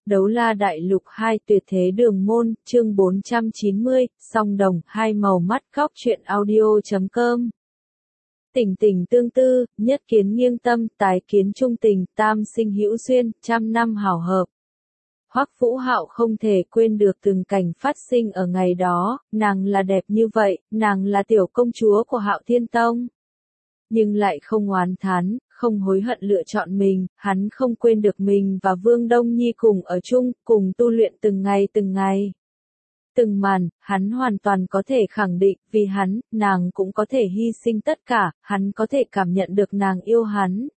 Đấu la đại lục 2 tuyệt thế đường môn, chương 490, song đồng, hai màu mắt góc truyện audio.com. Tình tình tương tư, nhất kiến nghiêng tâm, tái kiến trung tình, tam sinh hữu duyên, trăm năm hảo hợp. Hoắc Vũ Hạo không thể quên được từng cảnh phát sinh ở ngày đó, nàng là đẹp như vậy, nàng là tiểu công chúa của Hạo Thiên Tông. Nhưng lại không oán thán, không hối hận lựa chọn mình, hắn không quên được mình và Vương Đông Nhi cùng ở chung, cùng tu luyện từng ngày từng ngày. Từng màn, hắn hoàn toàn có thể khẳng định, vì hắn, nàng cũng có thể hy sinh tất cả, hắn có thể cảm nhận được nàng yêu hắn.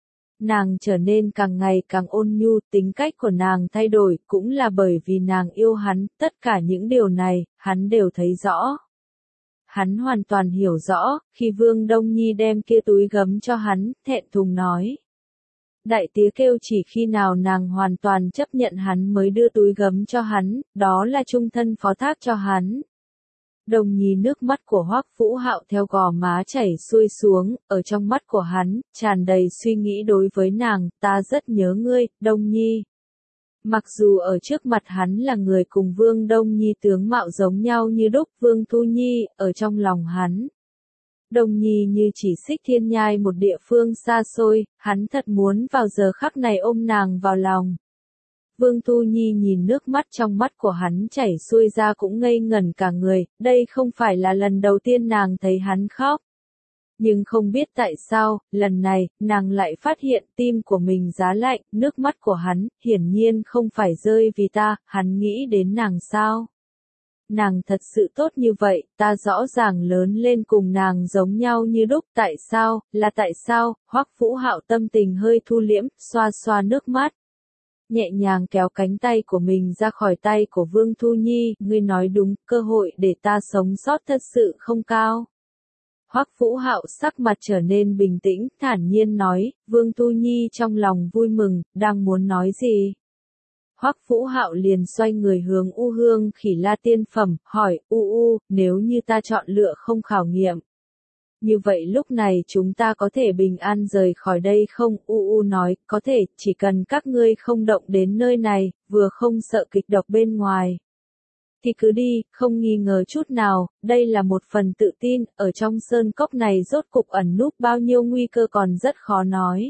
Nàng trở nên càng ngày càng ôn nhu, tính cách của nàng thay đổi, cũng là bởi vì nàng yêu hắn, tất cả những điều này, hắn đều thấy rõ. Hắn hoàn toàn hiểu rõ, khi Vương Đông Nhi đem kia túi gấm cho hắn, thẹn thùng nói. Đại tía kêu chỉ khi nào nàng hoàn toàn chấp nhận hắn mới đưa túi gấm cho hắn, đó là trung thân phó thác cho hắn. Đồng Nhi nước mắt của Hoắc Vũ Hạo theo gò má chảy xuôi xuống, ở trong mắt của hắn, tràn đầy suy nghĩ đối với nàng, ta rất nhớ ngươi, Đông Nhi. Mặc dù ở trước mặt hắn là người cùng Vương Đông Nhi tướng mạo giống nhau như đúc, Vương Thu Nhi, ở trong lòng hắn. Đông Nhi như chỉ xích thiên nhai một địa phương xa xôi, hắn thật muốn vào giờ khắc này ôm nàng vào lòng. Vương Thu Nhi nhìn nước mắt trong mắt của hắn chảy xuôi ra cũng ngây ngẩn cả người, đây không phải là lần đầu tiên nàng thấy hắn khóc. Nhưng không biết tại sao, lần này, nàng lại phát hiện tim của mình giá lạnh, nước mắt của hắn, hiển nhiên không phải rơi vì ta, hắn nghĩ đến nàng sao? Nàng thật sự tốt như vậy, ta rõ ràng lớn lên cùng nàng giống nhau như đúc, tại sao, là tại sao, Hoắc Vũ Hạo tâm tình hơi thu liễm, xoa xoa nước mắt. Nhẹ nhàng kéo cánh tay của mình ra khỏi tay của Vương Thu Nhi, ngươi nói đúng, cơ hội để ta sống sót thật sự không cao. Hoắc Vũ Hạo sắc mặt trở nên bình tĩnh, thản nhiên nói, Vương Thu Nhi trong lòng vui mừng, đang muốn nói gì? Hoắc Vũ Hạo liền xoay người hướng U Hương Khỉ La tiên phẩm, hỏi, nếu như ta chọn lựa không khảo nghiệm. Như vậy lúc này chúng ta có thể bình an rời khỏi đây không? Nói, có thể, chỉ cần các ngươi không động đến nơi này, vừa không sợ kịch độc bên ngoài. Thì cứ đi, không nghi ngờ chút nào, đây là một phần tự tin, ở trong sơn cốc này rốt cục ẩn núp bao nhiêu nguy cơ còn rất khó nói.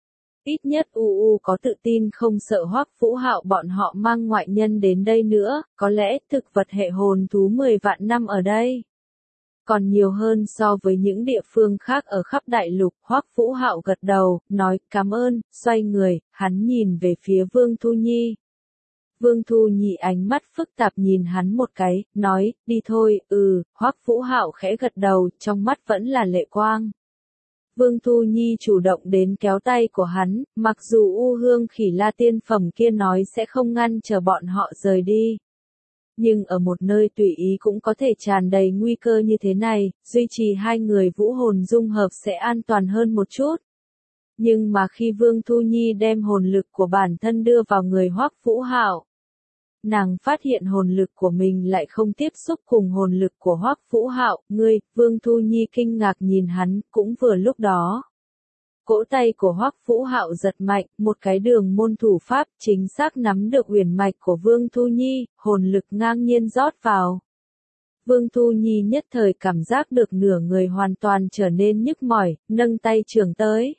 Ít nhất có tự tin không sợ Hoắc Vũ Hạo bọn họ mang ngoại nhân đến đây nữa, có lẽ thực vật hệ hồn thú 10 vạn năm ở đây. Còn nhiều hơn so với những địa phương khác ở khắp đại lục, Hoắc Vũ Hạo gật đầu, nói cảm ơn, xoay người, hắn nhìn về phía Vương Thu Nhi. Vương Thu Nhi ánh mắt phức tạp nhìn hắn một cái, nói, đi thôi, Hoắc Vũ Hạo khẽ gật đầu, trong mắt vẫn là lệ quang. Vương Thu Nhi chủ động đến kéo tay của hắn, mặc dù U Hương Khỉ La tiên phẩm kia nói sẽ không ngăn chờ bọn họ rời đi. Nhưng ở một nơi tùy ý cũng có thể tràn đầy nguy cơ như thế này, duy trì hai người vũ hồn dung hợp sẽ an toàn hơn một chút. Nhưng mà khi Vương Thu Nhi đem hồn lực của bản thân đưa vào người Hoắc Vũ Hạo, nàng phát hiện hồn lực của mình lại không tiếp xúc cùng hồn lực của Hoắc Vũ Hạo, Vương Thu Nhi kinh ngạc nhìn hắn, cũng vừa lúc đó. Cỗ tay của Hoắc Vũ Hạo giật mạnh, một cái đường môn thủ pháp chính xác nắm được huyền mạch của Vương Thu Nhi, hồn lực ngang nhiên rót vào. Vương Thu Nhi nhất thời cảm giác được nửa người hoàn toàn trở nên nhức mỏi, nâng tay chưởng tới.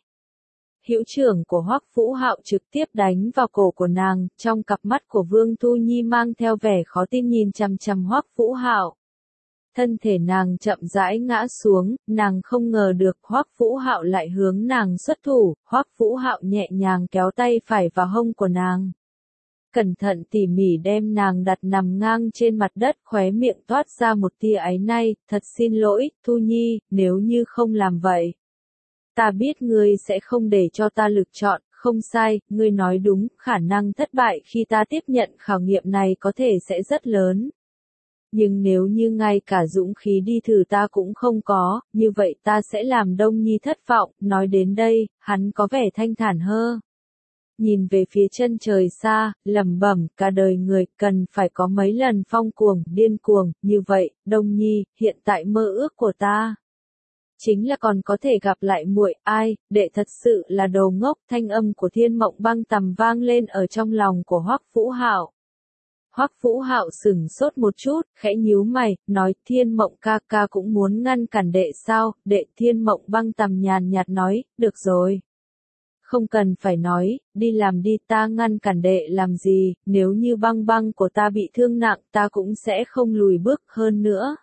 Hữu trưởng của Hoắc Vũ Hạo trực tiếp đánh vào cổ của nàng, trong cặp mắt của Vương Thu Nhi mang theo vẻ khó tin nhìn chằm chằm Hoắc Vũ Hạo. Thân thể nàng chậm rãi ngã xuống, nàng không ngờ được Hoắc Vũ Hạo lại hướng nàng xuất thủ, Hoắc Vũ Hạo nhẹ nhàng kéo tay phải vào hông của nàng. Cẩn thận tỉ mỉ đem nàng đặt nằm ngang trên mặt đất, khóe miệng toát ra một tia áy náy, thật xin lỗi, Thu Nhi, nếu như không làm vậy. Ta biết ngươi sẽ không để cho ta lựa chọn, không sai, ngươi nói đúng, khả năng thất bại khi ta tiếp nhận khảo nghiệm này có thể sẽ rất lớn. Nhưng nếu như ngay cả dũng khí đi thử ta cũng không có, như vậy ta sẽ làm Đông Nhi thất vọng, nói đến đây, hắn có vẻ thanh thản hơn. Nhìn về phía chân trời xa, lẩm bẩm, cả đời người cần phải có mấy lần phong cuồng, điên cuồng, như vậy, Đông Nhi, hiện tại mơ ước của ta. chính là còn có thể gặp lại muội, ai, đệ thật sự là đồ ngốc, thanh âm của Thiên Mộng Băng Tầm vang lên ở trong lòng của Hoắc Vũ Hạo. Hoắc Vũ Hạo sững sốt một chút, khẽ nhíu mày, nói Thiên Mộng ca ca cũng muốn ngăn cản đệ sao, đệ. Thiên Mộng Băng Tầm nhàn nhạt nói, được rồi. Không cần phải nói, đi làm đi, ta ngăn cản đệ làm gì, nếu như băng băng của ta bị thương nặng ta cũng sẽ không lùi bước hơn nữa.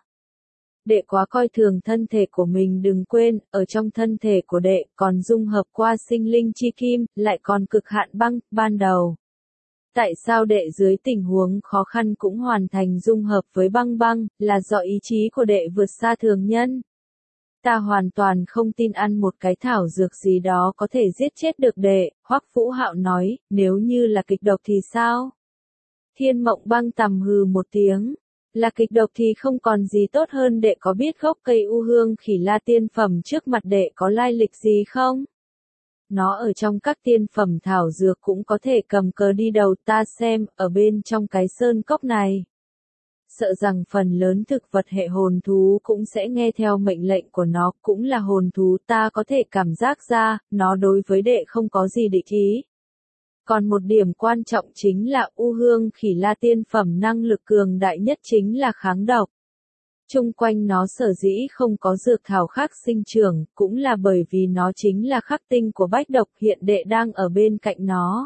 Đệ quá coi thường thân thể của mình, đừng quên, ở trong thân thể của đệ còn dung hợp qua sinh linh chi kim, lại còn cực hạn băng, ban đầu. Tại sao đệ dưới tình huống khó khăn cũng hoàn thành dung hợp với băng băng, là do ý chí của đệ vượt xa thường nhân. Ta hoàn toàn không tin ăn một cái thảo dược gì đó có thể giết chết được đệ, Hoắc Vũ Hạo nói, nếu như là kịch độc thì sao? Thiên Mộng Băng Tầm hừ một tiếng, là kịch độc thì không còn gì tốt hơn. Đệ có biết gốc cây u hương khỉ la tiên phẩm trước mặt đệ có lai lịch gì không? Nó ở trong các tiên phẩm thảo dược cũng có thể cầm cờ đi đầu, ta xem, ở bên trong cái sơn cốc này. Sợ rằng phần lớn thực vật hệ hồn thú cũng sẽ nghe theo mệnh lệnh của nó, cũng là hồn thú, ta có thể cảm giác ra, nó đối với đệ không có gì địch ý. Còn một điểm quan trọng chính là u hương khỉ la tiên phẩm năng lực cường đại nhất chính là kháng độc. Chung quanh nó sở dĩ không có dược thảo khác sinh trưởng, cũng là bởi vì nó chính là khắc tinh của bách độc, hiện đệ đang ở bên cạnh nó.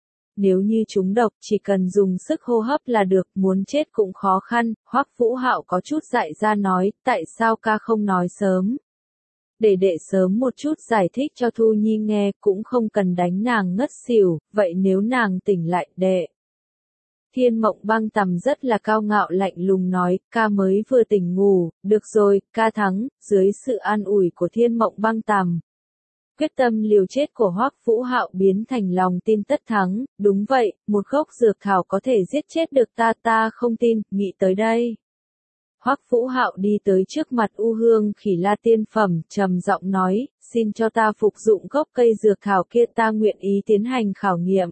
Nếu như trúng độc, chỉ cần dùng sức hô hấp là được, muốn chết cũng khó khăn. Hoắc Vũ Hạo có chút dại ra nói, tại sao ca không nói sớm? Để đệ sớm một chút giải thích cho Thu Nhi nghe, cũng không cần đánh nàng ngất xỉu, vậy nếu nàng tỉnh lại, đệ. Thiên Mộng Băng Tầm rất là cao ngạo lạnh lùng nói, ca mới vừa tỉnh ngủ, được rồi, ca thắng. Dưới sự an ủi của Thiên Mộng Băng Tầm, quyết tâm liều chết của Hoắc Vũ Hạo biến thành lòng tin tất thắng. Đúng vậy, một gốc dược thảo có thể giết chết được ta, ta không tin. Nghĩ tới đây, Hoắc Vũ Hạo đi tới trước mặt u hương khỉ la tiên phẩm, trầm giọng nói, xin cho ta phục dụng gốc cây dược thảo kia, ta nguyện ý tiến hành khảo nghiệm.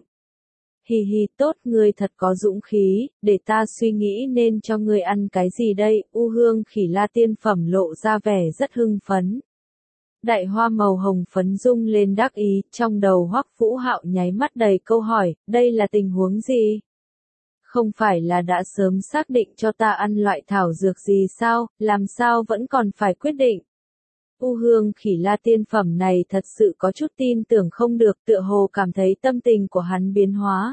Hì hì, tốt, ngươi thật có dũng khí, để ta suy nghĩ nên cho ngươi ăn cái gì đây. U hương khỉ la tiên phẩm lộ ra vẻ rất hưng phấn. Đại hoa màu hồng phấn rung lên đắc ý, trong đầu Hoắc Vũ Hạo nháy mắt đầy câu hỏi, đây là tình huống gì? Không phải là đã sớm xác định cho ta ăn loại thảo dược gì sao, làm sao vẫn còn phải quyết định? U hương khỉ la tiên phẩm này thật sự có chút tin tưởng không được, tựa hồ cảm thấy tâm tình của hắn biến hóa.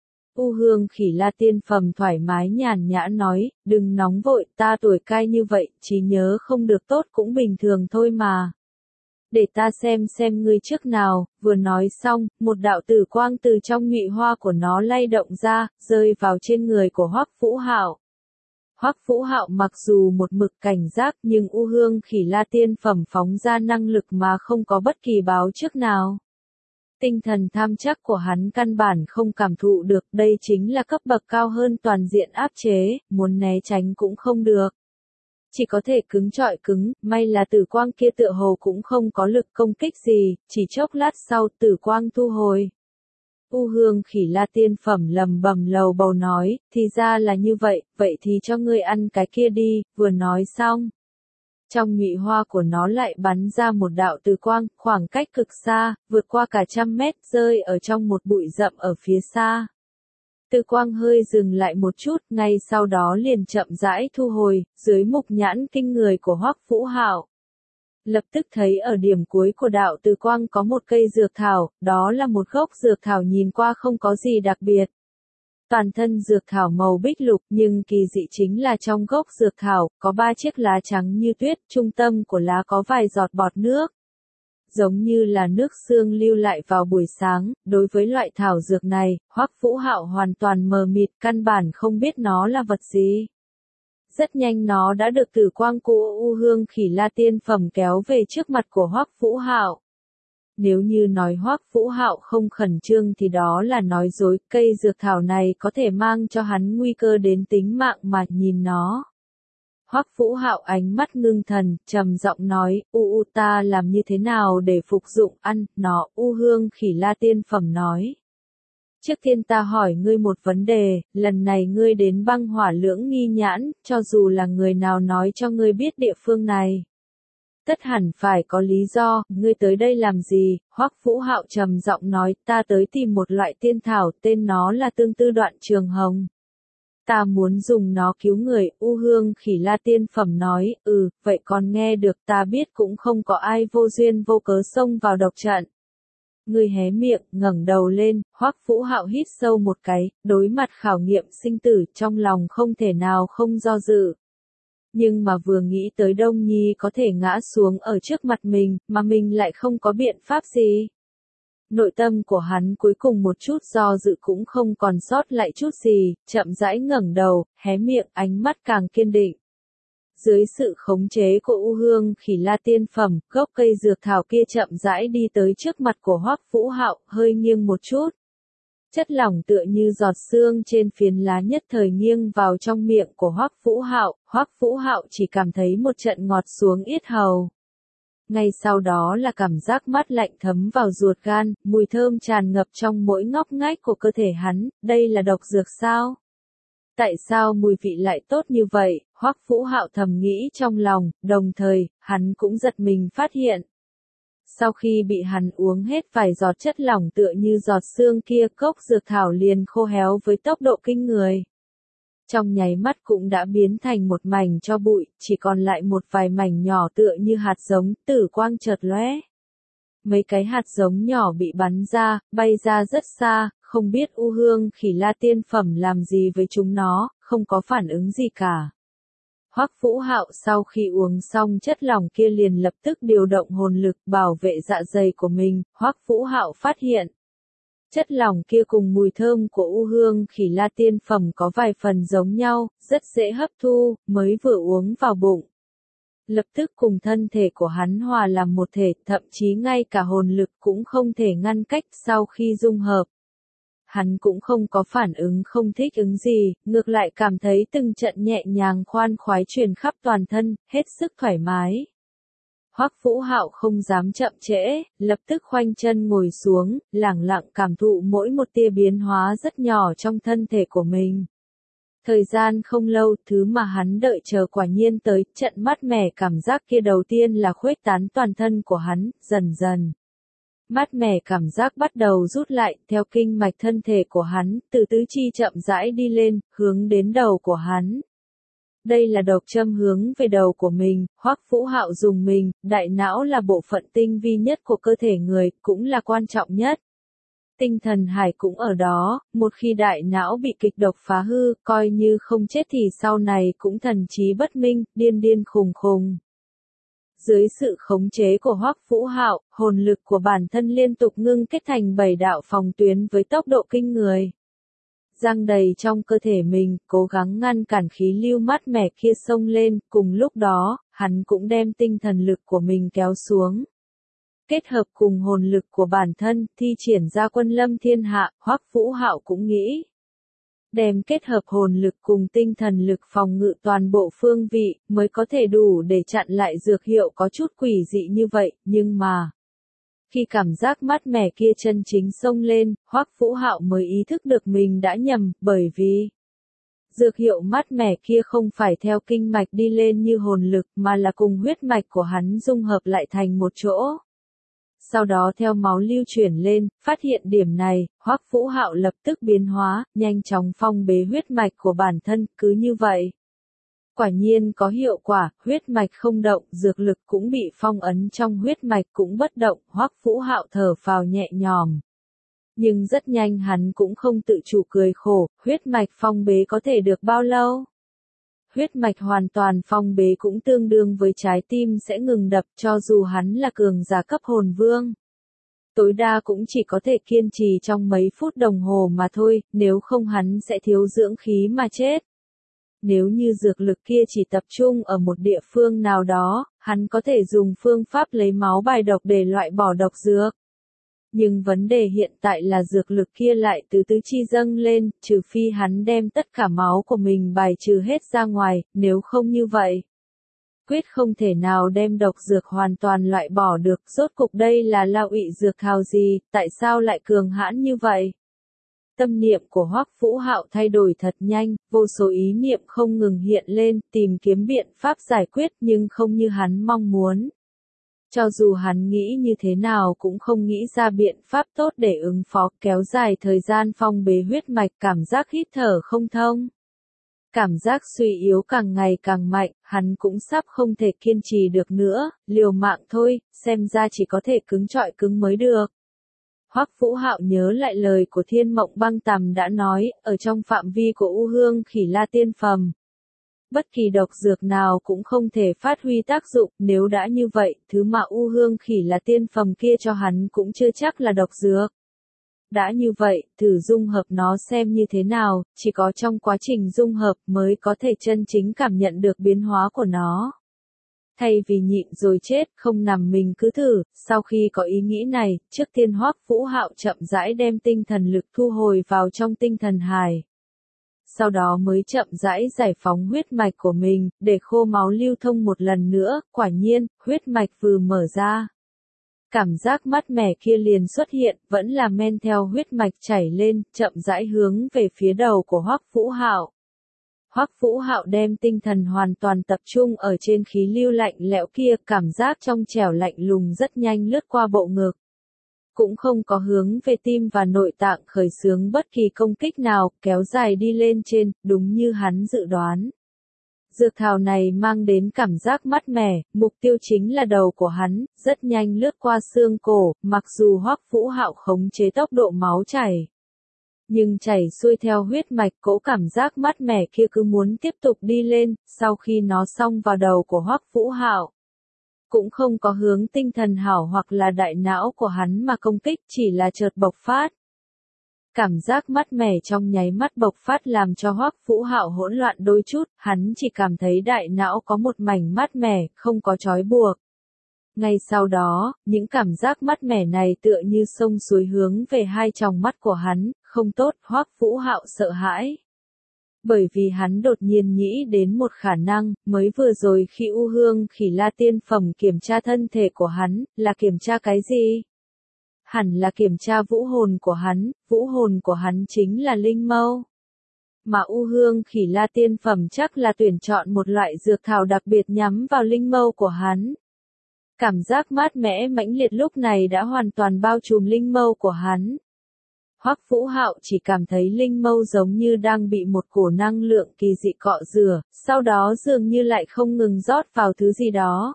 U hương khỉ la tiên phẩm thoải mái nhàn nhã nói, đừng nóng vội, ta tuổi cai như vậy, trí nhớ không được tốt cũng bình thường thôi mà. Để ta xem ngươi trước nào. Vừa nói xong, một đạo tử quang từ trong nhụy hoa của nó lay động ra, rơi vào trên người của Hoắc Vũ Hạo. Hoắc Vũ Hạo mặc dù một mực cảnh giác, nhưng u hương khỉ la tiên phẩm phóng ra năng lực mà không có bất kỳ báo trước nào. Tinh thần tham chắc của hắn căn bản không cảm thụ được, đây chính là cấp bậc cao hơn toàn diện áp chế, muốn né tránh cũng không được. Chỉ có thể cứng trọi cứng, may là tử quang kia tựa hồ cũng không có lực công kích gì, chỉ chốc lát sau tử quang thu hồi. U hương khỉ la tiên phẩm lầm bầm lầu bầu nói, thì ra là như vậy, vậy thì cho ngươi ăn cái kia đi. Vừa nói xong, trong nhụy hoa của nó lại bắn ra một đạo tử quang, khoảng cách cực xa, vượt qua cả 100 mét, rơi ở trong một bụi rậm ở phía xa. Tử quang hơi dừng lại một chút, ngay sau đó liền chậm rãi thu hồi, dưới mục nhãn kinh người của Hoắc Vũ Hạo. Lập tức thấy ở điểm cuối của đạo tử quang có một cây dược thảo, đó là một gốc dược thảo nhìn qua không có gì đặc biệt. Toàn thân dược thảo màu bích lục, nhưng kỳ dị chính là trong gốc dược thảo, có 3 chiếc lá trắng như tuyết, trung tâm của lá có vài giọt bọt nước. Giống như là nước sương lưu lại vào buổi sáng. Đối với loại thảo dược này, Hoắc Vũ Hạo hoàn toàn mờ mịt, căn bản không biết nó là vật gì. Rất nhanh nó đã được tử quang của u hương khỉ la tiên phẩm kéo về trước mặt của Hoắc Vũ Hạo. Nếu như nói Hoắc Vũ Hạo không khẩn trương thì đó là nói dối, cây dược thảo này có thể mang cho hắn nguy cơ đến tính mạng mà nhìn nó. Hoắc Vũ Hạo ánh mắt ngưng thần, trầm giọng nói, ta làm như thế nào để phục dụng ăn nó? U hương khỉ la tiên phẩm nói. Trước tiên ta hỏi ngươi một vấn đề, lần này ngươi đến băng hỏa lưỡng nghi nhãn, cho dù là người nào nói cho ngươi biết địa phương này. Tất hẳn phải có lý do, ngươi tới đây làm gì? Hoắc Vũ Hạo trầm giọng nói, ta tới tìm một loại tiên thảo, tên nó là tương tư đoạn trường hồng. Ta muốn dùng nó cứu người, U Hương Khỉ La tiên phẩm nói, vậy còn nghe được, ta biết cũng không có ai vô duyên vô cớ xông vào độc trận. Ngươi hé miệng, ngẩng đầu lên, Hoắc Vũ Hạo hít sâu một cái, đối mặt khảo nghiệm sinh tử, trong lòng không thể nào không do dự. Nhưng mà vừa nghĩ tới Đông Nhi có thể ngã xuống ở trước mặt mình, mà mình lại không có biện pháp gì. Nội tâm của hắn cuối cùng một chút do dự cũng không còn sót lại chút gì, chậm rãi ngẩng đầu, hé miệng, ánh mắt càng kiên định. Dưới sự khống chế của U Hương Khỉ La tiên phẩm, gốc cây dược thảo kia chậm rãi đi tới trước mặt của Hoắc Vũ Hạo, hơi nghiêng một chút. Chất lỏng tựa như giọt sương trên phiến lá nhất thời nghiêng vào trong miệng của Hoắc Vũ Hạo chỉ cảm thấy một trận ngọt xuống yết hầu. Ngay sau đó là cảm giác mát lạnh thấm vào ruột gan, mùi thơm tràn ngập trong mỗi ngóc ngách của cơ thể hắn, đây là độc dược sao? Tại sao mùi vị lại tốt như vậy? Hoắc Vũ Hạo thầm nghĩ trong lòng, đồng thời, hắn cũng giật mình phát hiện. Sau khi bị hắn uống hết vài giọt chất lỏng tựa như giọt sương kia, cốc dược thảo liền khô héo với tốc độ kinh người. Trong nháy mắt cũng đã biến thành một mảnh tro bụi, chỉ còn lại một vài mảnh nhỏ tựa như hạt giống, tử quang chợt lóe. Mấy cái hạt giống nhỏ bị bắn ra, bay ra rất xa, không biết U Hương Khỉ La tiên phẩm làm gì với chúng nó, không có phản ứng gì cả. Hoắc Vũ Hạo sau khi uống xong chất lỏng kia liền lập tức điều động hồn lực bảo vệ dạ dày của mình, Hoắc Vũ Hạo phát hiện. Chất lỏng kia cùng mùi thơm của U Hương Khỉ La tiên phẩm có vài phần giống nhau, rất dễ hấp thu, mới vừa uống vào bụng. Lập tức cùng thân thể của hắn hòa làm một thể, thậm chí ngay cả hồn lực cũng không thể ngăn cách sau khi dung hợp. Hắn cũng không có phản ứng không thích ứng gì, ngược lại cảm thấy từng trận nhẹ nhàng khoan khoái truyền khắp toàn thân, hết sức thoải mái. Hoắc Vũ Hạo không dám chậm trễ, lập tức khoanh chân ngồi xuống, lẳng lặng cảm thụ mỗi một tia biến hóa rất nhỏ trong thân thể của mình. Thời gian không lâu, thứ mà hắn đợi chờ quả nhiên tới, trận mát mẻ cảm giác kia đầu tiên là khuếch tán toàn thân của hắn, dần dần. Mát mẻ cảm giác bắt đầu rút lại, theo kinh mạch thân thể của hắn, từ tứ chi chậm rãi đi lên, hướng đến đầu của hắn. Đây là độc châm hướng về đầu của mình, Hoắc Vũ Hạo dùng mình, đại não là bộ phận tinh vi nhất của cơ thể người, cũng là quan trọng nhất. Tinh thần hải cũng ở đó, một khi đại não bị kịch độc phá hư, coi như không chết thì sau này cũng thần trí bất minh, điên điên khùng khùng. Dưới sự khống chế của Hoắc Vũ Hạo, hồn lực của bản thân liên tục ngưng kết thành 7 đạo phòng tuyến với tốc độ kinh người. Giăng đầy trong cơ thể mình, cố gắng ngăn cản khí lưu mát mẻ kia xông lên, cùng lúc đó, hắn cũng đem tinh thần lực của mình kéo xuống. Kết hợp cùng hồn lực của bản thân, thi triển ra quân lâm thiên hạ, Hoắc Vũ Hạo cũng nghĩ. Đem kết hợp hồn lực cùng tinh thần lực phòng ngự toàn bộ phương vị, mới có thể đủ để chặn lại dược hiệu có chút quỷ dị như vậy, nhưng mà. Khi cảm giác mát mẻ kia chân chính xông lên, Hoắc Vũ Hạo mới ý thức được mình đã nhầm, bởi vì dược hiệu mát mẻ kia không phải theo kinh mạch đi lên như hồn lực mà là cùng huyết mạch của hắn dung hợp lại thành một chỗ. Sau đó theo máu lưu chuyển lên, phát hiện điểm này, Hoắc Vũ Hạo lập tức biến hóa, nhanh chóng phong bế huyết mạch của bản thân, cứ như vậy. Quả nhiên có hiệu quả, huyết mạch không động, dược lực cũng bị phong ấn trong huyết mạch cũng bất động, Hoắc Vũ Hạo thở phào nhẹ nhõm. Nhưng rất nhanh hắn cũng không tự chủ cười khổ, huyết mạch phong bế có thể được bao lâu? Huyết mạch hoàn toàn phong bế cũng tương đương với trái tim sẽ ngừng đập cho dù hắn là cường giả cấp hồn vương. Tối đa cũng chỉ có thể kiên trì trong mấy phút đồng hồ mà thôi, nếu không hắn sẽ thiếu dưỡng khí mà chết. Nếu như dược lực kia chỉ tập trung ở một địa phương nào đó, hắn có thể dùng phương pháp lấy máu bài độc để loại bỏ độc dược. Nhưng vấn đề hiện tại là dược lực kia lại từ tứ chi dâng lên, trừ phi hắn đem tất cả máu của mình bài trừ hết ra ngoài, nếu không như vậy. Quyết không thể nào đem độc dược hoàn toàn loại bỏ được, rốt cục đây là lao ị dược thảo gì, tại sao lại cường hãn như vậy? Tâm niệm của Hoắc Vũ Hạo thay đổi thật nhanh, vô số ý niệm không ngừng hiện lên, tìm kiếm biện pháp giải quyết nhưng không như hắn mong muốn. Cho dù hắn nghĩ như thế nào cũng không nghĩ ra biện pháp tốt để ứng phó, kéo dài thời gian phong bế huyết mạch, cảm giác hít thở không thông. Cảm giác suy yếu càng ngày càng mạnh, hắn cũng sắp không thể kiên trì được nữa, liều mạng thôi, xem ra chỉ có thể cứng trọi cứng mới được. Hoắc Vũ Hạo nhớ lại lời của Thiên Mộng Băng Tầm đã nói, ở trong phạm vi của U Hương Khỉ La Tiên Phàm, bất kỳ độc dược nào cũng không thể phát huy tác dụng, nếu đã như vậy, thứ mà U Hương Khỉ La Tiên Phàm kia cho hắn cũng chưa chắc là độc dược. Đã như vậy, thử dung hợp nó xem như thế nào, chỉ có trong quá trình dung hợp mới có thể chân chính cảm nhận được biến hóa của nó. Thay vì nhịn rồi chết, không nằm mình cứ thử, sau khi có ý nghĩ này, trước tiên Hoắc Vũ Hạo chậm rãi đem tinh thần lực thu hồi vào trong tinh thần hải. Sau đó mới chậm rãi giải phóng huyết mạch của mình, để khô máu lưu thông một lần nữa, quả nhiên, huyết mạch vừa mở ra. Cảm giác mát mẻ kia liền xuất hiện, vẫn là men theo huyết mạch chảy lên, chậm rãi hướng về phía đầu của Hoắc Vũ Hạo. Hoắc Vũ Hạo đem tinh thần hoàn toàn tập trung ở trên khí lưu lạnh lẽo kia, cảm giác trong trẻo lạnh lùng rất nhanh lướt qua bộ ngực. Cũng không có hướng về tim và nội tạng khởi xướng bất kỳ công kích nào, kéo dài đi lên trên, đúng như hắn dự đoán. Dược thảo này mang đến cảm giác mát mẻ, mục tiêu chính là đầu của hắn, rất nhanh lướt qua xương cổ, mặc dù Hoắc Vũ Hạo khống chế tốc độ máu chảy. Nhưng chảy xuôi theo huyết mạch, cỗ cảm giác mát mẻ kia cứ muốn tiếp tục đi lên, sau khi nó xông vào đầu của Hoắc Vũ Hạo. Cũng không có hướng tinh thần hảo hoặc là đại não của hắn mà công kích, chỉ là chợt bộc phát. Cảm giác mát mẻ trong nháy mắt bộc phát làm cho Hoắc Vũ Hạo hỗn loạn đôi chút, hắn chỉ cảm thấy đại não có một mảnh mát mẻ, không có trói buộc. Ngay sau đó, những cảm giác mát mẻ này tựa như sông suối hướng về hai tròng mắt của hắn, không tốt, Hoắc Vũ Hạo sợ hãi. Bởi vì hắn đột nhiên nghĩ đến một khả năng, mới vừa rồi khi U Hương Khỉ La Tiên Phẩm kiểm tra thân thể của hắn, là kiểm tra cái gì? Hẳn là kiểm tra vũ hồn của hắn chính là linh mâu. Mà U Hương Khỉ La Tiên Phẩm chắc là tuyển chọn một loại dược thảo đặc biệt nhắm vào linh mâu của hắn. Cảm giác mát mẻ mãnh liệt lúc này đã hoàn toàn bao trùm linh mâu của hắn. Hoắc Vũ Hạo chỉ cảm thấy linh mâu giống như đang bị một cổ năng lượng kỳ dị cọ rửa, sau đó dường như lại không ngừng rót vào thứ gì đó.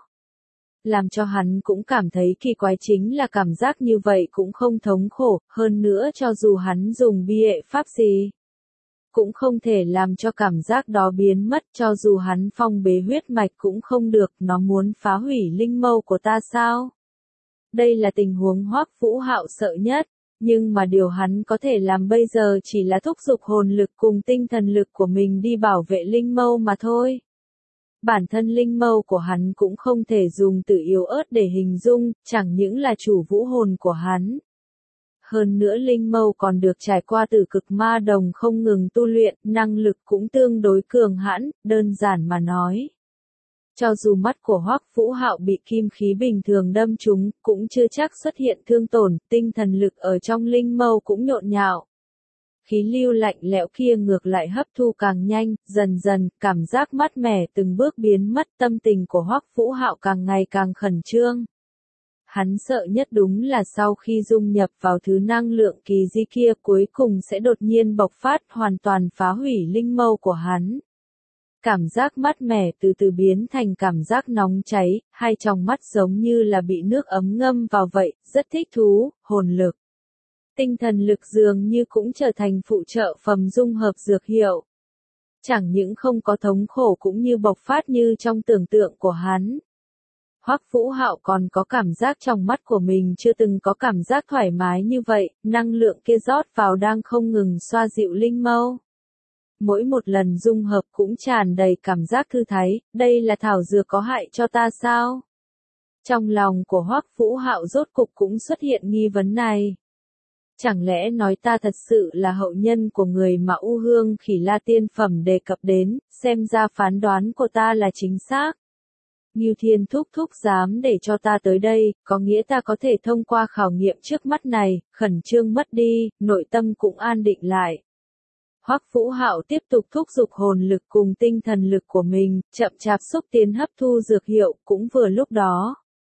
Làm cho hắn cũng cảm thấy kỳ quái chính là cảm giác như vậy cũng không thống khổ, hơn nữa cho dù hắn dùng biện pháp gì, cũng không thể làm cho cảm giác đó biến mất, cho dù hắn phong bế huyết mạch cũng không được, nó muốn phá hủy linh mâu của ta sao? Đây là tình huống Hoắc Vũ Hạo sợ nhất, nhưng mà điều hắn có thể làm bây giờ chỉ là thúc giục hồn lực cùng tinh thần lực của mình đi bảo vệ linh mâu mà thôi. Bản thân linh mâu của hắn cũng không thể dùng từ yếu ớt để hình dung, chẳng những là chủ vũ hồn của hắn. Hơn nữa linh mâu còn được trải qua từ cực ma đồng không ngừng tu luyện, năng lực cũng tương đối cường hãn, đơn giản mà nói. Cho dù mắt của Hoắc Vũ Hạo bị kim khí bình thường đâm trúng, cũng chưa chắc xuất hiện thương tổn, tinh thần lực ở trong linh mâu cũng nhộn nhạo. Khí lưu lạnh lẽo kia ngược lại hấp thu càng nhanh, dần dần, cảm giác mát mẻ từng bước biến mất, tâm tình của Hoắc Vũ Hạo càng ngày càng khẩn trương. Hắn sợ nhất đúng là sau khi dung nhập vào thứ năng lượng kỳ di kia cuối cùng sẽ đột nhiên bộc phát hoàn toàn phá hủy linh mâu của hắn. Cảm giác mát mẻ từ từ biến thành cảm giác nóng cháy, hai tròng mắt giống như là bị nước ấm ngâm vào vậy, rất thích thú, hồn lực. Tinh thần lực dường như cũng trở thành phụ trợ phẩm dung hợp dược hiệu. Chẳng những không có thống khổ cũng như bộc phát như trong tưởng tượng của hắn. Hoắc Vũ Hạo còn có cảm giác trong mắt của mình chưa từng có cảm giác thoải mái như vậy, năng lượng kia rót vào đang không ngừng xoa dịu linh mâu. Mỗi một lần dung hợp cũng tràn đầy cảm giác thư thái, đây là thảo dược có hại cho ta sao? Trong lòng của Hoắc Vũ Hạo rốt cục cũng xuất hiện nghi vấn này. Chẳng lẽ nói ta thật sự là hậu nhân của người mà U Hương Khỉ La Tiên Phẩm đề cập đến, xem ra phán đoán của ta là chính xác. Ngưu Thiên thúc thúc dám để cho ta tới đây, có nghĩa ta có thể thông qua khảo nghiệm trước mắt này, khẩn trương mất đi, nội tâm cũng an định lại. Hoắc Vũ Hạo tiếp tục thúc giục hồn lực cùng tinh thần lực của mình, chậm chạp xúc tiến hấp thu dược hiệu, cũng vừa lúc đó.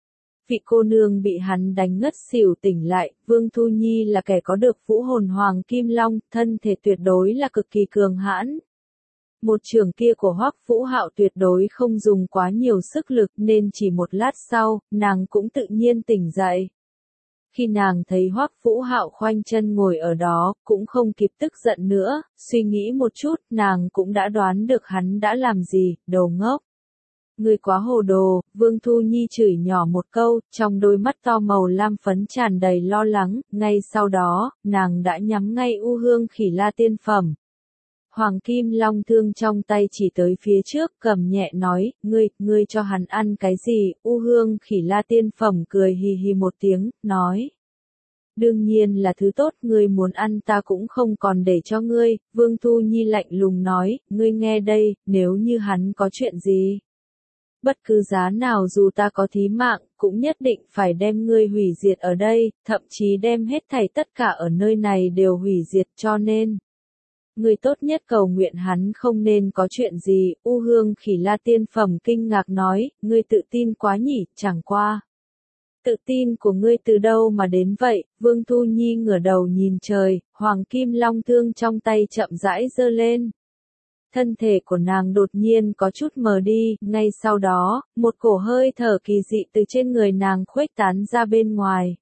vị cô nương bị hắn đánh ngất xỉu tỉnh lại, Vương Thu Nhi là kẻ có được vũ hồn Hoàng Kim Long, thân thể tuyệt đối là cực kỳ cường hãn. Một chưởng kia của Hoắc Vũ Hạo tuyệt đối không dùng quá nhiều sức lực nên chỉ một lát sau, nàng cũng tự nhiên tỉnh dậy. Khi nàng thấy Hoắc Vũ Hạo khoanh chân ngồi ở đó, cũng không kịp tức giận nữa, suy nghĩ một chút, nàng cũng đã đoán được hắn đã làm gì, đồ ngốc. Ngươi quá hồ đồ, Vương Thu Nhi chửi nhỏ một câu, trong đôi mắt to màu lam phấn tràn đầy lo lắng, ngay sau đó, nàng đã nhắm ngay U Hương Khỉ La tiên phẩm. Hoàng Kim Long thương trong tay chỉ tới phía trước, cầm nhẹ nói, ngươi cho hắn ăn cái gì, U Hương Khỉ La tiên phẩm cười hì hì một tiếng, nói. Đương nhiên là thứ tốt, ngươi muốn ăn ta cũng không còn để cho ngươi, Vương Thu Nhi lạnh lùng nói, ngươi nghe đây, nếu như hắn có chuyện gì. Bất cứ giá nào dù ta có thí mạng, cũng nhất định phải đem ngươi hủy diệt ở đây, thậm chí đem hết thảy tất cả ở nơi này đều hủy diệt cho nên. Ngươi tốt nhất cầu nguyện hắn không nên có chuyện gì, U Hương Khỉ La tiên phẩm kinh ngạc nói, ngươi tự tin quá nhỉ, chẳng qua. Tự tin của ngươi từ đâu mà đến vậy, Vương Thu Nhi ngửa đầu nhìn trời, Hoàng Kim Long thương trong tay chậm rãi giơ lên. Thân thể của nàng đột nhiên có chút mờ đi, ngay sau đó, một cổ hơi thở kỳ dị từ trên người nàng khuếch tán ra bên ngoài.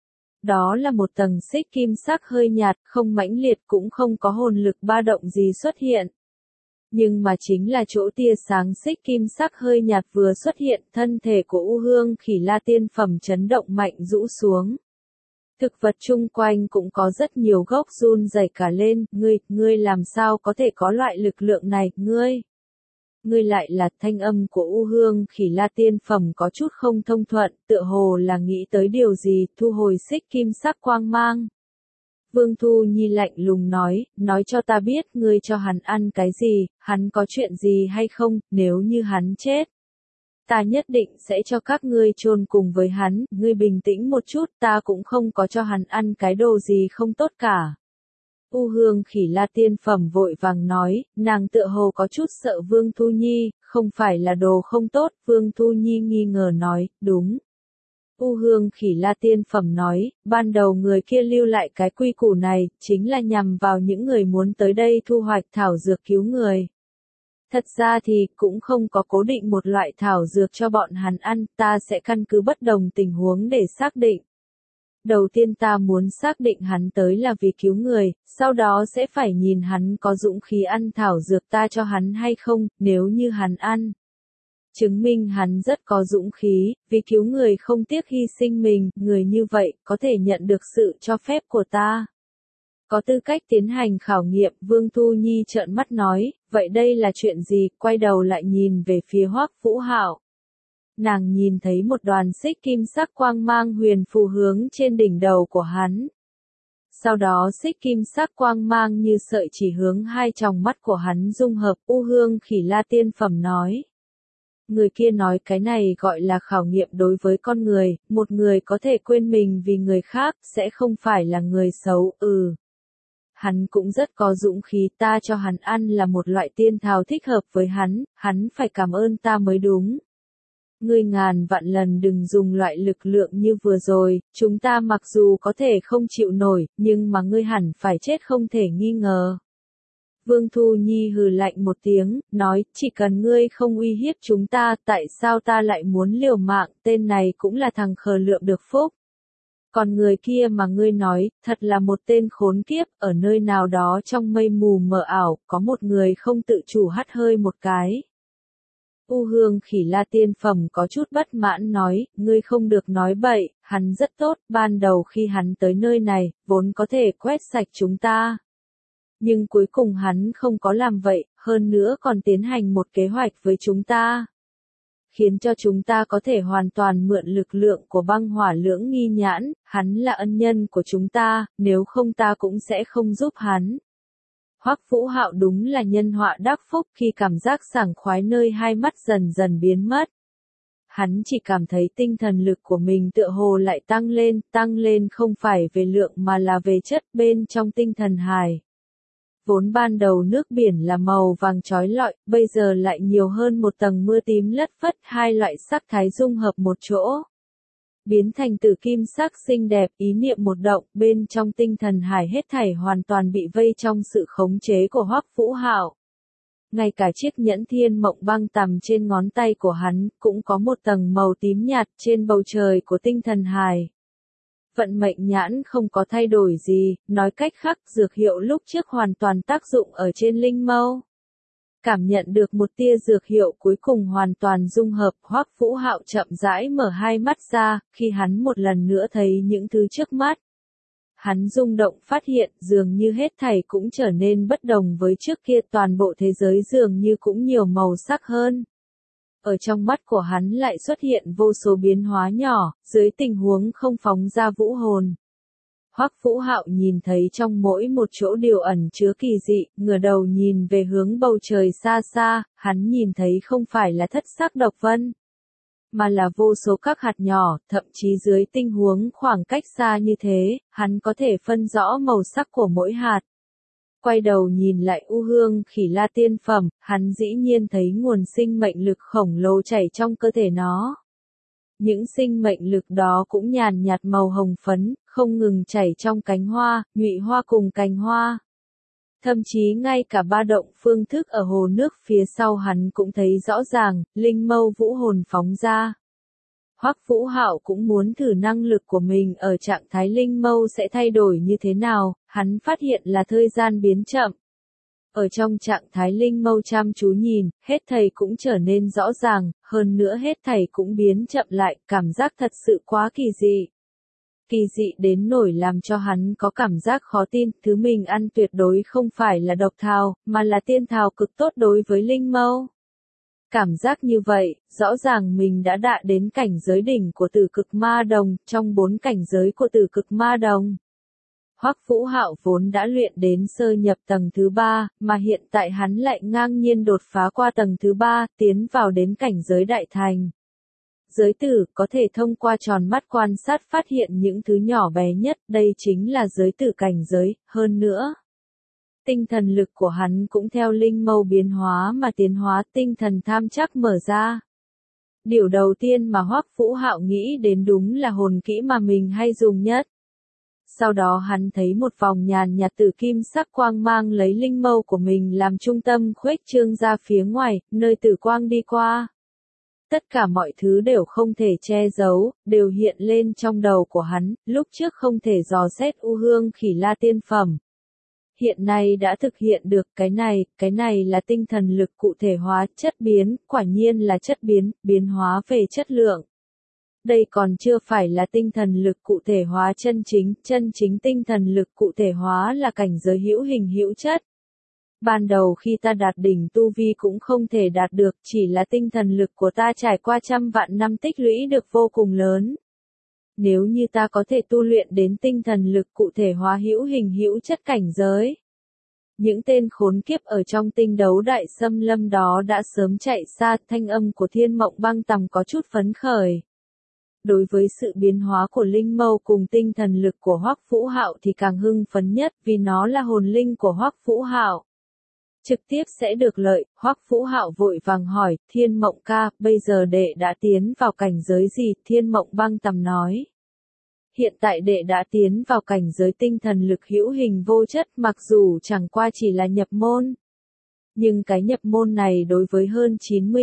Đó là một tầng xích kim sắc hơi nhạt, không mãnh liệt cũng không có hồn lực ba động gì xuất hiện. Nhưng mà chính là chỗ tia sáng xích kim sắc hơi nhạt vừa xuất hiện, thân thể của U Hương Khỉ La tiên phẩm chấn động mạnh rũ xuống. Thực vật chung quanh cũng có rất nhiều gốc run rẩy cả lên, ngươi làm sao có thể có loại lực lượng này, ngươi lại là thanh âm của U Hương Khỉ La tiên phẩm có chút không thông thuận, tựa hồ là nghĩ tới điều gì, thu hồi xích kim sắc quang mang. Vương Thu Nhi lạnh lùng nói cho ta biết ngươi cho hắn ăn cái gì, hắn có chuyện gì hay không, nếu như hắn chết. Ta nhất định sẽ cho các ngươi chôn cùng với hắn, ngươi bình tĩnh một chút, ta cũng không có cho hắn ăn cái đồ gì không tốt cả. U Hương Khỉ La tiên phẩm vội vàng nói, nàng tựa hồ có chút sợ Vương Thu Nhi, không phải là đồ không tốt, Vương Thu Nhi nghi ngờ nói, đúng. U Hương Khỉ La tiên phẩm nói, ban đầu người kia lưu lại cái quy củ này, chính là nhằm vào những người muốn tới đây thu hoạch thảo dược cứu người. Thật ra thì cũng không có cố định một loại thảo dược cho bọn hắn ăn, ta sẽ căn cứ bất đồng tình huống để xác định. Đầu tiên ta muốn xác định hắn tới là vì cứu người, sau đó sẽ phải nhìn hắn có dũng khí ăn thảo dược ta cho hắn hay không, nếu như hắn ăn. Chứng minh hắn rất có dũng khí, vì cứu người không tiếc hy sinh mình, người như vậy có thể nhận được sự cho phép của ta. Có tư cách tiến hành khảo nghiệm, Vương Thu Nhi trợn mắt nói, vậy đây là chuyện gì, quay đầu lại nhìn về phía Hoắc Vũ Hạo. Nàng nhìn thấy một đoàn xích kim sắc quang mang huyền phù hướng trên đỉnh đầu của hắn. Sau đó xích kim sắc quang mang như sợi chỉ hướng hai tròng mắt của hắn dung hợp, U Hương Khỉ La tiên phẩm nói. Người kia nói cái này gọi là khảo nghiệm đối với con người, một người có thể quên mình vì người khác, sẽ không phải là người xấu, Hắn cũng rất có dũng khí, ta cho hắn ăn là một loại tiên thảo thích hợp với hắn phải cảm ơn ta mới đúng. Ngươi ngàn vạn lần đừng dùng loại lực lượng như vừa rồi, chúng ta mặc dù có thể không chịu nổi, nhưng mà ngươi hẳn phải chết không thể nghi ngờ. Vương Thu Nhi hừ lạnh một tiếng, nói, chỉ cần ngươi không uy hiếp chúng ta, tại sao ta lại muốn liều mạng, tên này cũng là thằng khờ lượm được phúc. Còn người kia mà ngươi nói, thật là một tên khốn kiếp, ở nơi nào đó trong mây mù mờ ảo, có một người không tự chủ hắt hơi một cái. U Hương Khỉ La tiên phẩm có chút bất mãn nói, ngươi không được nói bậy, hắn rất tốt, ban đầu khi hắn tới nơi này, vốn có thể quét sạch chúng ta. Nhưng cuối cùng hắn không có làm vậy, hơn nữa còn tiến hành một kế hoạch với chúng ta. Khiến cho chúng ta có thể hoàn toàn mượn lực lượng của băng hỏa lưỡng nghi nhãn, hắn là ân nhân của chúng ta, nếu không ta cũng sẽ không giúp hắn. Hoắc Vũ Hạo đúng là nhân họa đắc phúc khi cảm giác sảng khoái nơi hai mắt dần dần biến mất. Hắn chỉ cảm thấy tinh thần lực của mình tựa hồ lại tăng lên không phải về lượng mà là về chất bên trong tinh thần hài. Vốn ban đầu nước biển là màu vàng chói lọi, bây giờ lại nhiều hơn một tầng mưa tím lất phất, hai loại sắc thái dung hợp một chỗ. biến thành tử kim sắc xinh đẹp, ý niệm một động, bên trong tinh thần hải hết thảy hoàn toàn bị vây trong sự khống chế của Hoắc Vũ Hạo. Ngay cả chiếc nhẫn thiên mộng băng tằm trên ngón tay của hắn, cũng có một tầng màu tím nhạt trên bầu trời của tinh thần hải. Vận mệnh nhãn không có thay đổi gì, nói cách khác, dược hiệu lúc trước hoàn toàn tác dụng ở trên linh mâu. Cảm nhận được một tia dược hiệu cuối cùng hoàn toàn dung hợp, Hoắc Vũ Hạo chậm rãi mở hai mắt ra, khi hắn một lần nữa thấy những thứ trước mắt. Hắn rung động phát hiện dường như hết thảy cũng trở nên bất đồng với trước kia, toàn bộ thế giới dường như cũng nhiều màu sắc hơn. Ở trong mắt của hắn lại xuất hiện vô số biến hóa nhỏ, dưới tình huống không phóng ra vũ hồn. Hoắc Vũ Hạo nhìn thấy trong mỗi một chỗ đều ẩn chứa kỳ dị, ngửa đầu nhìn về hướng bầu trời xa xa, hắn nhìn thấy không phải là thất sắc độc vân, mà là vô số các hạt nhỏ, thậm chí dưới tình huống khoảng cách xa như thế, hắn có thể phân rõ màu sắc của mỗi hạt. Quay đầu nhìn lại U Hương Khỉ La tiên phẩm, hắn dĩ nhiên thấy nguồn sinh mệnh lực khổng lồ chảy trong cơ thể nó. Những sinh mệnh lực đó cũng nhàn nhạt màu hồng phấn, không ngừng chảy trong cánh hoa, nhụy hoa cùng cành hoa. Thậm chí ngay cả ba động phương thức ở hồ nước phía sau hắn cũng thấy rõ ràng, linh mâu vũ hồn phóng ra. Hoắc Vũ Hạo cũng muốn thử năng lực của mình ở trạng thái linh mâu sẽ thay đổi như thế nào, hắn phát hiện là thời gian biến chậm. Ở trong trạng thái linh mâu chăm chú nhìn, hết thảy cũng trở nên rõ ràng, hơn nữa hết thảy cũng biến chậm lại, cảm giác thật sự quá kỳ dị. Kỳ dị đến nỗi làm cho hắn có cảm giác khó tin, thứ mình ăn tuyệt đối không phải là độc thảo, mà là tiên thảo cực tốt đối với linh mâu. Cảm giác như vậy, rõ ràng mình đã đạt đến cảnh giới đỉnh của tử cực ma đồng, trong 4 cảnh giới của tử cực ma đồng. Hoắc Vũ Hạo vốn đã luyện đến sơ nhập tầng thứ 3, mà hiện tại hắn lại ngang nhiên đột phá qua tầng thứ 3, tiến vào đến cảnh giới đại thành. Giới tử có thể thông qua tròn mắt quan sát phát hiện những thứ nhỏ bé nhất, đây chính là giới tử cảnh giới, hơn nữa. Tinh thần lực của hắn cũng theo linh mâu biến hóa mà tiến hóa, tinh thần tham chắc mở ra. Điều đầu tiên mà Hoắc Vũ Hạo nghĩ đến đúng là hồn kỹ mà mình hay dùng nhất. Sau đó hắn thấy một vòng nhàn nhạt tử kim sắc quang mang lấy linh mâu của mình làm trung tâm khuếch trương ra phía ngoài, nơi tử quang đi qua. Tất cả mọi thứ đều không thể che giấu, đều hiện lên trong đầu của hắn, lúc trước không thể dò xét U Hương Khỉ La tiên phẩm. Hiện nay đã thực hiện được cái này là tinh thần lực cụ thể hóa, chất biến, quả nhiên là chất biến, biến hóa về chất lượng. Đây còn chưa phải là tinh thần lực cụ thể hóa chân chính tinh thần lực cụ thể hóa là cảnh giới hữu hình hữu chất. Ban đầu khi ta đạt đỉnh tu vi cũng không thể đạt được, chỉ là tinh thần lực của ta trải qua trăm vạn năm tích lũy được vô cùng lớn. Nếu như ta có thể tu luyện đến tinh thần lực cụ thể hóa hữu hình hữu chất cảnh giới. Những tên khốn kiếp ở trong tinh đấu đại xâm lâm đó đã sớm chạy xa, thanh âm của thiên mộng băng tầm có chút phấn khởi. Đối với sự biến hóa của linh mâu cùng tinh thần lực của Hoắc Vũ Hạo thì càng hưng phấn nhất vì nó là hồn linh của Hoắc Vũ Hạo. Trực tiếp sẽ được lợi, Hoắc Vũ Hạo vội vàng hỏi, Thiên Mộng ca, bây giờ đệ đã tiến vào cảnh giới gì? Thiên Mộng băng tầm nói. Hiện tại đệ đã tiến vào cảnh giới tinh thần lực hữu hình vô chất, mặc dù chẳng qua chỉ là nhập môn. Nhưng cái nhập môn này đối với hơn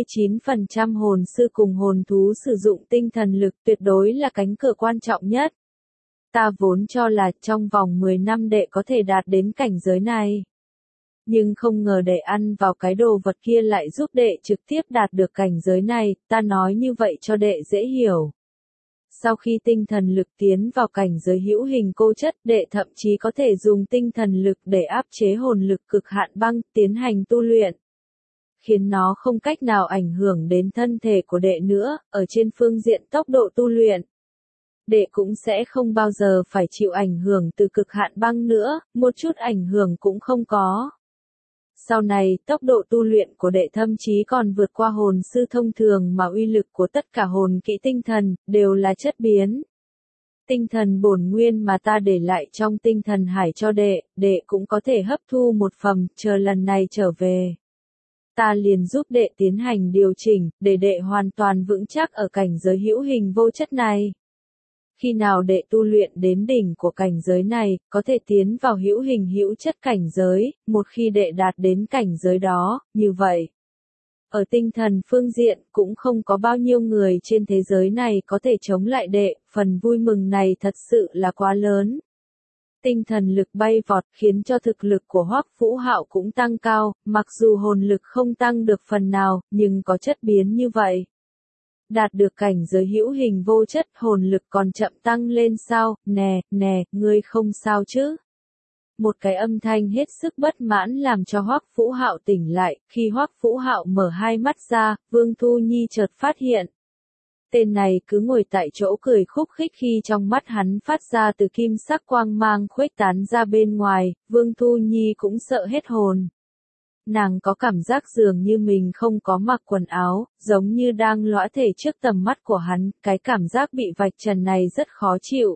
99% hồn sư cùng hồn thú sử dụng tinh thần lực tuyệt đối là cánh cửa quan trọng nhất. Ta vốn cho là trong vòng 10 năm đệ có thể đạt đến cảnh giới này. Nhưng không ngờ đệ ăn vào cái đồ vật kia lại giúp đệ trực tiếp đạt được cảnh giới này, ta nói như vậy cho đệ dễ hiểu. Sau khi tinh thần lực tiến vào cảnh giới hữu hình cô chất, đệ thậm chí có thể dùng tinh thần lực để áp chế hồn lực cực hạn băng, tiến hành tu luyện. Khiến nó không cách nào ảnh hưởng đến thân thể của đệ nữa, ở trên phương diện tốc độ tu luyện. Đệ cũng sẽ không bao giờ phải chịu ảnh hưởng từ cực hạn băng nữa, một chút ảnh hưởng cũng không có. Sau này, tốc độ tu luyện của đệ thậm chí còn vượt qua hồn sư thông thường mà uy lực của tất cả hồn kỹ tinh thần, đều là chất biến. Tinh thần bổn nguyên mà ta để lại trong tinh thần hải cho đệ cũng có thể hấp thu một phần, chờ lần này trở về. Ta liền giúp đệ tiến hành điều chỉnh, để đệ hoàn toàn vững chắc ở cảnh giới hữu hình vô chất này. Khi nào đệ tu luyện đến đỉnh của cảnh giới này, có thể tiến vào hữu hình hữu chất cảnh giới, một khi đệ đạt đến cảnh giới đó, như vậy. Ở tinh thần phương diện, cũng không có bao nhiêu người trên thế giới này có thể chống lại đệ, phần vui mừng này thật sự là quá lớn. Tinh thần lực bay vọt khiến cho thực lực của Hoắc Vũ Hạo cũng tăng cao, mặc dù hồn lực không tăng được phần nào, nhưng có chất biến như vậy. Đạt được cảnh giới hữu hình vô chất, hồn lực còn chậm tăng lên sao? Nè, ngươi không sao chứ? Một cái âm thanh hết sức bất mãn làm cho Hoắc Vũ Hạo tỉnh lại, khi Hoắc Vũ Hạo mở hai mắt ra, Vương Thu Nhi chợt phát hiện. Tên này cứ ngồi tại chỗ cười khúc khích khi trong mắt hắn phát ra từ kim sắc quang mang khuếch tán ra bên ngoài, Vương Thu Nhi cũng sợ hết hồn. Nàng có cảm giác dường như mình không có mặc quần áo, giống như đang lõa thể trước tầm mắt của hắn, cái cảm giác bị vạch trần này rất khó chịu.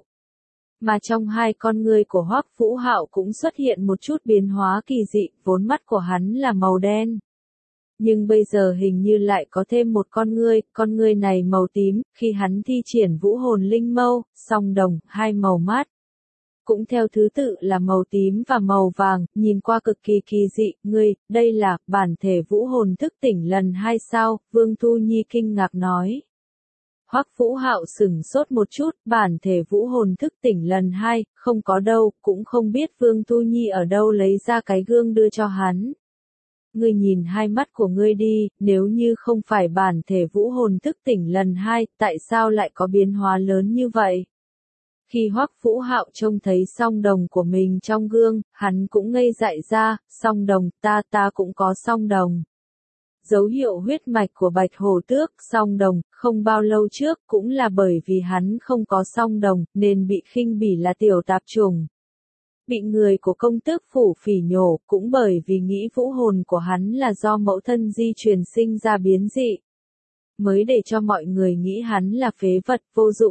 Mà trong hai con ngươi của Hoắc Vũ Hạo cũng xuất hiện một chút biến hóa kỳ dị, vốn mắt của hắn là màu đen. Nhưng bây giờ hình như lại có thêm một con ngươi này màu tím, khi hắn thi triển vũ hồn linh mâu, song đồng, hai màu mát. Cũng theo thứ tự là màu tím và màu vàng, nhìn qua cực kỳ kỳ dị, đây là, bản thể vũ hồn thức tỉnh lần 2 sao, Vương Thu Nhi kinh ngạc nói. Hoắc Vũ Hạo sửng sốt một chút, bản thể vũ hồn thức tỉnh lần 2, không có đâu, cũng không biết Vương Thu Nhi ở đâu lấy ra cái gương đưa cho hắn. Ngươi nhìn hai mắt của ngươi đi, nếu như không phải bản thể vũ hồn thức tỉnh lần 2, tại sao lại có biến hóa lớn như vậy? Khi Hoắc Vũ Hạo trông thấy song đồng của mình trong gương, hắn cũng ngây dại ra, song đồng, ta cũng có song đồng. Dấu hiệu huyết mạch của Bạch Hổ Tước, song đồng, không bao lâu trước cũng là bởi vì hắn không có song đồng, nên bị khinh bỉ là tiểu tạp chủng. Bị người của công tước phủ phỉ nhổ, cũng bởi vì nghĩ vũ hồn của hắn là do mẫu thân di truyền sinh ra biến dị. Mới để cho mọi người nghĩ hắn là phế vật vô dụng,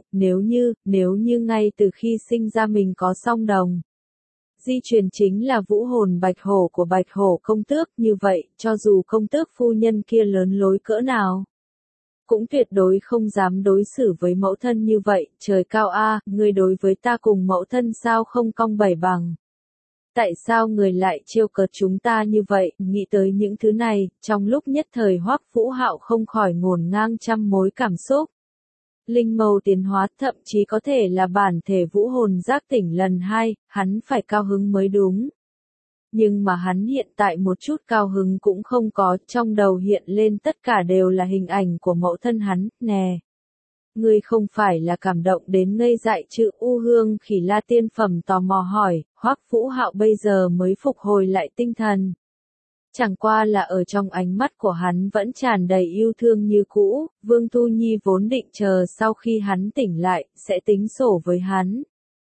nếu như ngay từ khi sinh ra mình có song đồng. Di truyền chính là vũ hồn bạch hổ của Bạch Hổ công tước, như vậy, cho dù công tước phu nhân kia lớn lối cỡ nào, cũng tuyệt đối không dám đối xử với mẫu thân như vậy, trời cao a, ngươi đối với ta cùng mẫu thân sao không cong bảy bằng. Tại sao người lại trêu cợt chúng ta như vậy, nghĩ tới những thứ này, trong lúc nhất thời Hoắc Vũ Hạo không khỏi ngổn ngang trăm mối cảm xúc. Linh mâu tiến hóa thậm chí có thể là bản thể vũ hồn giác tỉnh lần 2, hắn phải cao hứng mới đúng. Nhưng mà hắn hiện tại một chút cao hứng cũng không có, trong đầu hiện lên tất cả đều là hình ảnh của mẫu thân hắn, nè. Ngươi không phải là cảm động đến ngây dại chứ? U Hương Khỉ La tiên phẩm tò mò hỏi, Hoắc Vũ Hạo bây giờ mới phục hồi lại tinh thần. Chẳng qua là ở trong ánh mắt của hắn vẫn tràn đầy yêu thương như cũ, Vương Thu Nhi vốn định chờ sau khi hắn tỉnh lại, sẽ tính sổ với hắn.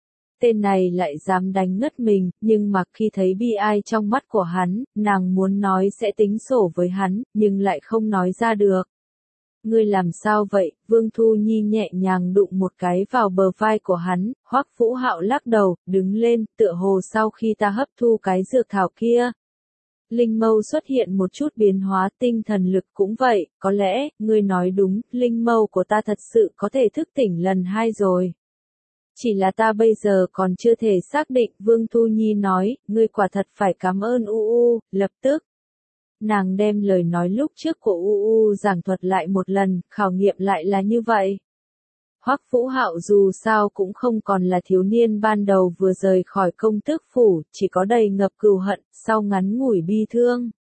Tên này lại dám đánh ngất mình, nhưng mà khi thấy bi ai trong mắt của hắn, nàng muốn nói sẽ tính sổ với hắn, nhưng lại không nói ra được. Ngươi làm sao vậy? Vương Thu Nhi nhẹ nhàng đụng một cái vào bờ vai của hắn, Hoắc Vũ Hạo lắc đầu, đứng lên, tựa hồ sau khi ta hấp thu cái dược thảo kia. Linh mâu xuất hiện một chút biến hóa, tinh thần lực cũng vậy, có lẽ, ngươi nói đúng, linh mâu của ta thật sự có thể thức tỉnh lần 2 rồi. Chỉ là ta bây giờ còn chưa thể xác định, Vương Thu Nhi nói, ngươi quả thật phải cảm ơn UU, lập tức. Nàng đem lời nói lúc trước của UU giảng thuật lại một lần, khảo nghiệm lại là như vậy. Hoắc Vũ Hạo dù sao cũng không còn là thiếu niên ban đầu vừa rời khỏi công tước phủ, chỉ có đầy ngập cừu hận, sau ngắn ngủi bi thương.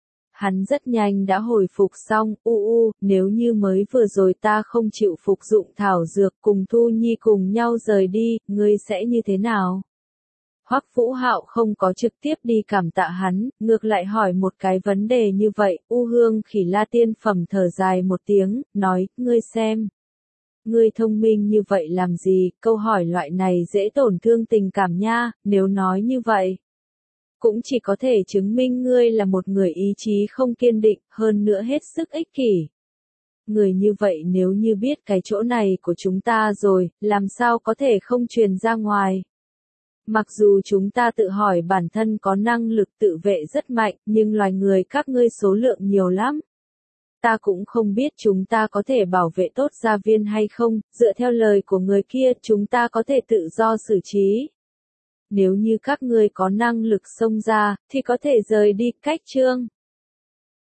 Hắn rất nhanh đã hồi phục xong, nếu như mới vừa rồi ta không chịu phục dụng thảo dược cùng Thu Nhi cùng nhau rời đi, ngươi sẽ như thế nào? Hoắc Vũ Hạo không có trực tiếp đi cảm tạ hắn, ngược lại hỏi một cái vấn đề như vậy, U Hương Khỉ La tiên phẩm thở dài một tiếng, nói, ngươi xem. Ngươi thông minh như vậy làm gì, câu hỏi loại này dễ tổn thương tình cảm nha, nếu nói như vậy. Cũng chỉ có thể chứng minh ngươi là một người ý chí không kiên định, hơn nữa hết sức ích kỷ. Người như vậy nếu như biết cái chỗ này của chúng ta rồi, làm sao có thể không truyền ra ngoài. Mặc dù chúng ta tự hỏi bản thân có năng lực tự vệ rất mạnh, nhưng loài người các ngươi số lượng nhiều lắm. Ta cũng không biết chúng ta có thể bảo vệ tốt gia viên hay không, dựa theo lời của người kia, chúng ta có thể tự do xử trí. Nếu như các ngươi có năng lực xông ra, thì có thể rời đi, cách chương.